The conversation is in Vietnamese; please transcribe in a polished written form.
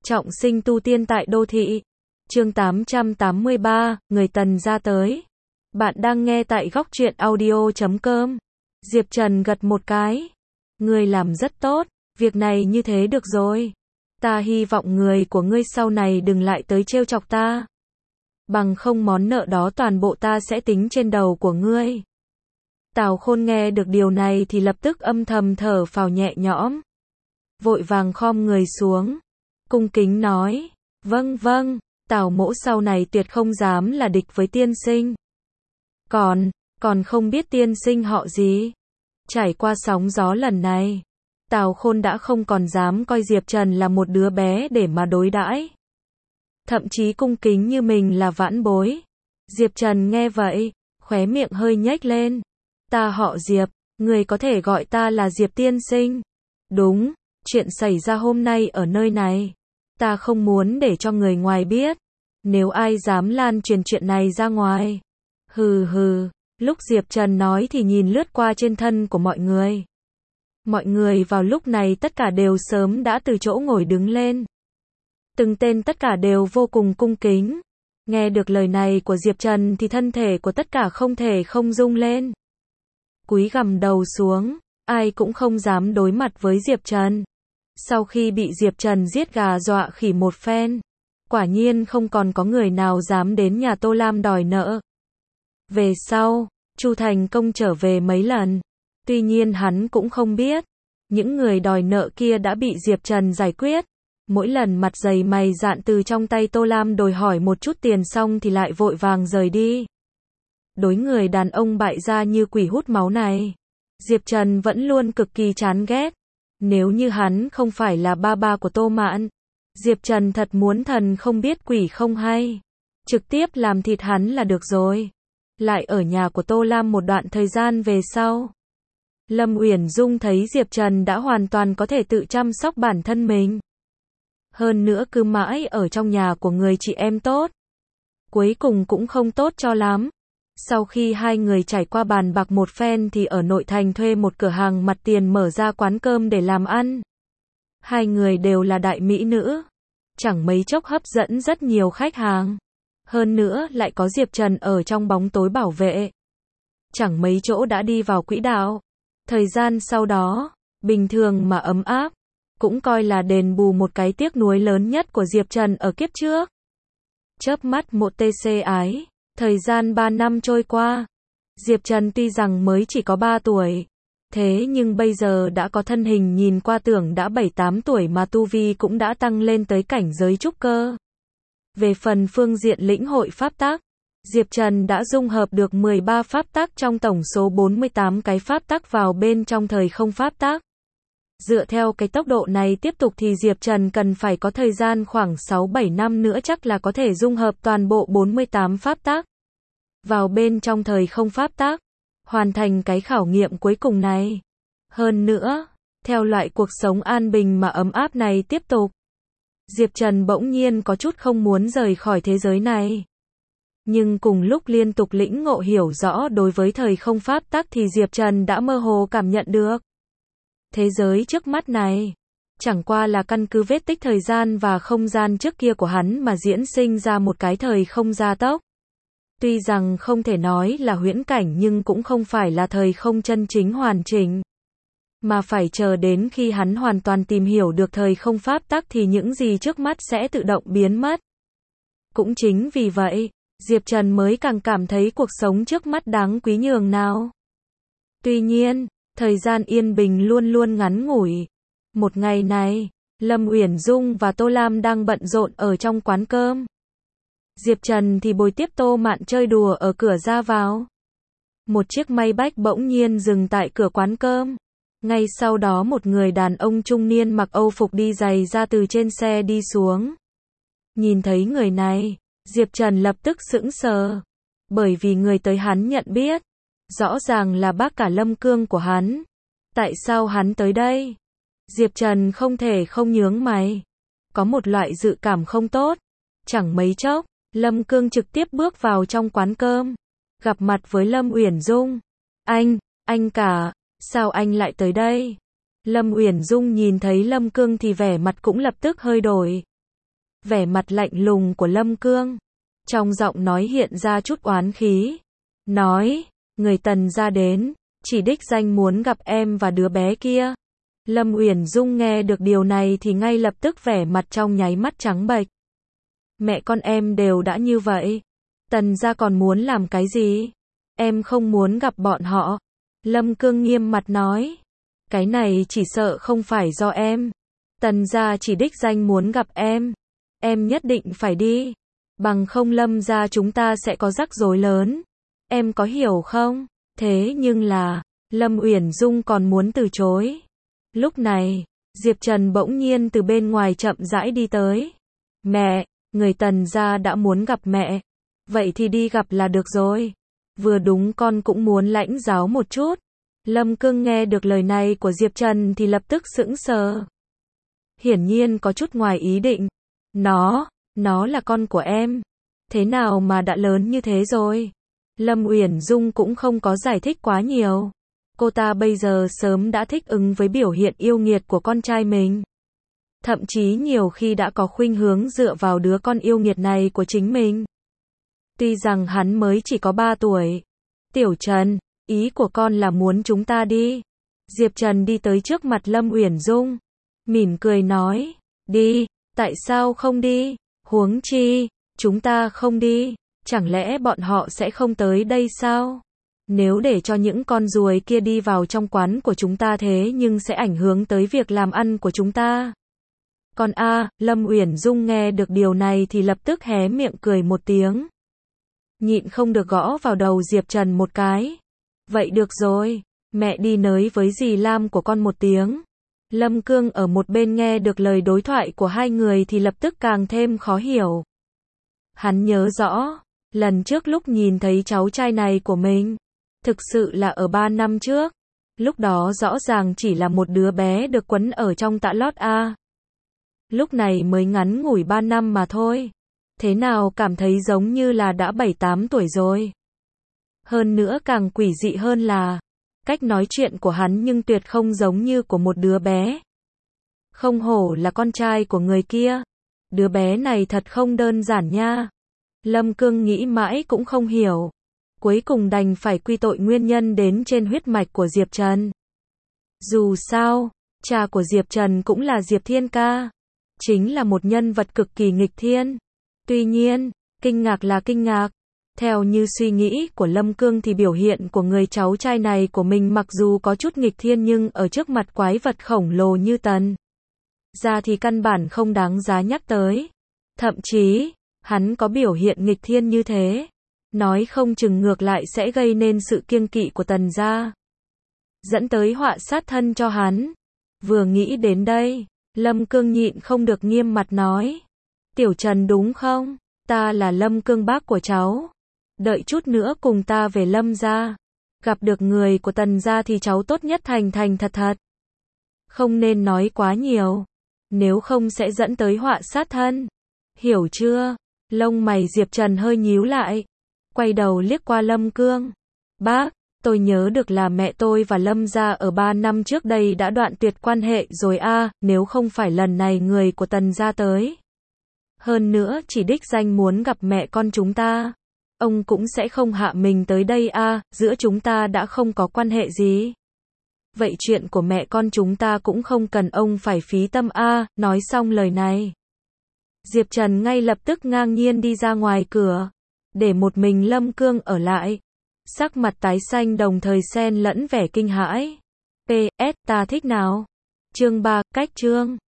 Trọng sinh tu tiên tại đô thị. Chương 883, người Tần ra tới. Bạn đang nghe tại góc truyện audio.com. Diệp Trần gật một cái. Ngươi làm rất tốt, việc này như thế được rồi. Ta hy vọng người của ngươi sau này đừng lại tới trêu chọc ta. Bằng không món nợ đó toàn bộ ta sẽ tính trên đầu của ngươi. Tào Khôn nghe được điều này thì lập tức âm thầm thở phào nhẹ nhõm. Vội vàng khom người xuống. Cung kính nói, vâng vâng, Tào mỗ sau này tuyệt không dám là địch với tiên sinh. Còn không biết tiên sinh họ gì? Trải qua sóng gió lần này, Tào Khôn đã không còn dám coi Diệp Trần là một đứa bé để mà đối đãi. Thậm chí cung kính như mình là vãn bối. Diệp Trần nghe vậy, khóe miệng hơi nhếch lên. Ta họ Diệp, người có thể gọi ta là Diệp tiên sinh. Đúng, chuyện xảy ra hôm nay ở nơi này, ta không muốn để cho người ngoài biết. Nếu ai dám lan truyền chuyện này ra ngoài. Hừ hừ, lúc Diệp Trần nói thì nhìn lướt qua trên thân của mọi người. Mọi người vào lúc này tất cả đều sớm đã từ chỗ ngồi đứng lên. Từng tên tất cả đều vô cùng cung kính. Nghe được lời này của Diệp Trần thì thân thể của tất cả không thể không rung lên. Cúi gằm đầu xuống, ai cũng không dám đối mặt với Diệp Trần. Sau khi bị Diệp Trần giết gà dọa khỉ một phen, quả nhiên không còn có người nào dám đến nhà Tô Lam đòi nợ. Về sau, Chu Thành Công trở về mấy lần. Tuy nhiên hắn cũng không biết, những người đòi nợ kia đã bị Diệp Trần giải quyết. Mỗi lần mặt dày mày dạn từ trong tay Tô Lam đòi hỏi một chút tiền xong thì lại vội vàng rời đi. Đối người đàn ông bại gia như quỷ hút máu này, Diệp Trần vẫn luôn cực kỳ chán ghét. Nếu như hắn không phải là ba của Tô Mạn, Diệp Trần thật muốn thần không biết quỷ không hay, trực tiếp làm thịt hắn là được rồi. Lại ở nhà của Tô Lam một đoạn thời gian về sau, Lâm Uyển Dung thấy Diệp Trần đã hoàn toàn có thể tự chăm sóc bản thân mình. Hơn nữa cứ mãi ở trong nhà của người chị em tốt, cuối cùng cũng không tốt cho lắm. Sau khi hai người trải qua bàn bạc một phen thì ở nội thành thuê một cửa hàng mặt tiền mở ra quán cơm để làm ăn. Hai người đều là đại mỹ nữ, chẳng mấy chốc hấp dẫn rất nhiều khách hàng. Hơn nữa lại có Diệp Trần ở trong bóng tối bảo vệ. Chẳng mấy chỗ đã đi vào quỹ đạo. Thời gian sau đó, bình thường mà ấm áp, cũng coi là đền bù một cái tiếc nuối lớn nhất của Diệp Trần ở kiếp trước. Chớp mắt một tc ái, thời gian 3 năm trôi qua. Diệp Trần tuy rằng mới chỉ có 3 tuổi, thế nhưng bây giờ đã có thân hình nhìn qua tưởng đã 7-8 tuổi mà tu vi cũng đã tăng lên tới cảnh giới trúc cơ. Về phần phương diện lĩnh hội pháp tắc, Diệp Trần đã dung hợp được 13 pháp tắc trong tổng số 48 cái pháp tắc vào bên trong thời không pháp tắc. Dựa theo cái tốc độ này tiếp tục thì Diệp Trần cần phải có thời gian khoảng 6-7 năm nữa chắc là có thể dung hợp toàn bộ 48 pháp tắc vào bên trong thời không pháp tắc, hoàn thành cái khảo nghiệm cuối cùng này. Hơn nữa, theo loại cuộc sống an bình mà ấm áp này tiếp tục, Diệp Trần bỗng nhiên có chút không muốn rời khỏi thế giới này. Nhưng cùng lúc liên tục lĩnh ngộ hiểu rõ đối với thời không pháp tắc thì Diệp Trần đã mơ hồ cảm nhận được. Thế giới trước mắt này, chẳng qua là căn cứ vết tích thời gian và không gian trước kia của hắn mà diễn sinh ra một cái thời không gia tốc. Tuy rằng không thể nói là huyễn cảnh nhưng cũng không phải là thời không chân chính hoàn chỉnh. Mà phải chờ đến khi hắn hoàn toàn tìm hiểu được thời không pháp tắc thì những gì trước mắt sẽ tự động biến mất. Cũng chính vì vậy, Diệp Trần mới càng cảm thấy cuộc sống trước mắt đáng quý nhường nào. Tuy nhiên, thời gian yên bình luôn luôn ngắn ngủi. Một ngày này, Lâm Uyển Dung và Tô Lam đang bận rộn ở trong quán cơm. Diệp Trần thì bồi tiếp Tô Mạn chơi đùa ở cửa ra vào. Một chiếc Maybach bỗng nhiên dừng tại cửa quán cơm. Ngay sau đó một người đàn ông trung niên mặc Âu phục đi giày ra từ trên xe đi xuống. Nhìn thấy người này, Diệp Trần lập tức sững sờ. Bởi vì người tới hắn nhận biết, rõ ràng là bác cả Lâm Cương của hắn. Tại sao hắn tới đây? Diệp Trần không thể không nhướng mày. Có một loại dự cảm không tốt. Chẳng mấy chốc, Lâm Cương trực tiếp bước vào trong quán cơm. Gặp mặt với Lâm Uyển Dung. Anh cả, sao anh lại tới đây? Lâm Uyển Dung nhìn thấy Lâm Cương thì vẻ mặt cũng lập tức hơi đổi. Vẻ mặt lạnh lùng của Lâm Cương. Trong giọng nói hiện ra chút oán khí. Nói, người Tần gia đến, chỉ đích danh muốn gặp em và đứa bé kia. Lâm Uyển Dung nghe được điều này thì ngay lập tức vẻ mặt trong nháy mắt trắng bệch. Mẹ con em đều đã như vậy. Tần gia còn muốn làm cái gì? Em không muốn gặp bọn họ. Lâm Cương nghiêm mặt nói. Cái này chỉ sợ không phải do em. Tần gia chỉ đích danh muốn gặp em. Em nhất định phải đi. Bằng không Lâm gia chúng ta sẽ có rắc rối lớn. Em có hiểu không? Thế nhưng là, Lâm Uyển Dung còn muốn từ chối. Lúc này, Diệp Trần bỗng nhiên từ bên ngoài chậm rãi đi tới. Mẹ, người Tần gia đã muốn gặp mẹ. Vậy thì đi gặp là được rồi. Vừa đúng con cũng muốn lãnh giáo một chút. Lâm Cương nghe được lời này của Diệp Trần thì lập tức sững sờ. Hiển nhiên có chút ngoài ý định. Nó là con của em. Thế nào mà đã lớn như thế rồi? Lâm Uyển Dung cũng không có giải thích quá nhiều. Cô ta bây giờ sớm đã thích ứng với biểu hiện yêu nghiệt của con trai mình. Thậm chí nhiều khi đã có khuynh hướng dựa vào đứa con yêu nghiệt này của chính mình. Tuy rằng hắn mới chỉ có 3 tuổi. Tiểu Trần, ý của con là muốn chúng ta đi. Diệp Trần đi tới trước mặt Lâm Uyển Dung. Mỉm cười nói, đi, tại sao không đi? Huống chi, chúng ta không đi. Chẳng lẽ bọn họ sẽ không tới đây sao? Nếu để cho những con ruồi kia đi vào trong quán của chúng ta thế nhưng sẽ ảnh hưởng tới việc làm ăn của chúng ta. Còn Lâm Uyển Dung nghe được điều này thì lập tức hé miệng cười một tiếng. Nhịn không được gõ vào đầu Diệp Trần một cái. Vậy được rồi, mẹ đi nói với dì Lam của con một tiếng. Lâm Cương ở một bên nghe được lời đối thoại của hai người thì lập tức càng thêm khó hiểu. Hắn nhớ rõ, lần trước lúc nhìn thấy cháu trai này của mình, thực sự là ở 3 năm trước. Lúc đó rõ ràng chỉ là một đứa bé được quấn ở trong tã lót Lúc này mới ngắn ngủi 3 năm mà thôi. Thế nào cảm thấy giống như là đã 7-8 tuổi rồi. Hơn nữa càng quỷ dị hơn là, cách nói chuyện của hắn nhưng tuyệt không giống như của một đứa bé. Không hổ là con trai của người kia. Đứa bé này thật không đơn giản nha. Lâm Cương nghĩ mãi cũng không hiểu. Cuối cùng đành phải quy tội nguyên nhân đến trên huyết mạch của Diệp Trần. Dù sao, cha của Diệp Trần cũng là Diệp Thiên Ca. Chính là một nhân vật cực kỳ nghịch thiên. Tuy nhiên, kinh ngạc là kinh ngạc. Theo như suy nghĩ của Lâm Cương thì biểu hiện của người cháu trai này của mình mặc dù có chút nghịch thiên nhưng ở trước mặt quái vật khổng lồ như Tần gia thì căn bản không đáng giá nhắc tới. Thậm chí, hắn có biểu hiện nghịch thiên như thế, nói không chừng ngược lại sẽ gây nên sự kiêng kỵ của Tần gia, dẫn tới họa sát thân cho hắn. Vừa nghĩ đến đây, Lâm Cương nhịn không được nghiêm mặt nói. Tiểu Trần đúng không? Ta là Lâm Cương bác của cháu. Đợi chút nữa cùng ta về Lâm gia. Gặp được người của Tần gia thì cháu tốt nhất thành thành thật thật. Không nên nói quá nhiều. Nếu không sẽ dẫn tới họa sát thân. Hiểu chưa? Lông mày Diệp Trần hơi nhíu lại. Quay đầu liếc qua Lâm Cương. Bác, tôi nhớ được là mẹ tôi và Lâm gia ở 3 năm trước đây đã đoạn tuyệt quan hệ rồi nếu không phải lần này người của Tần gia tới. Hơn nữa chỉ đích danh muốn gặp mẹ con chúng ta. Ông cũng sẽ không hạ mình tới đây giữa chúng ta đã không có quan hệ gì. Vậy chuyện của mẹ con chúng ta cũng không cần ông phải phí tâm nói xong lời này. Diệp Trần ngay lập tức ngang nhiên đi ra ngoài cửa. Để một mình Lâm Cương ở lại. Sắc mặt tái xanh đồng thời xen lẫn vẻ kinh hãi. PS, ta thích nào? Chương 3, cách chương.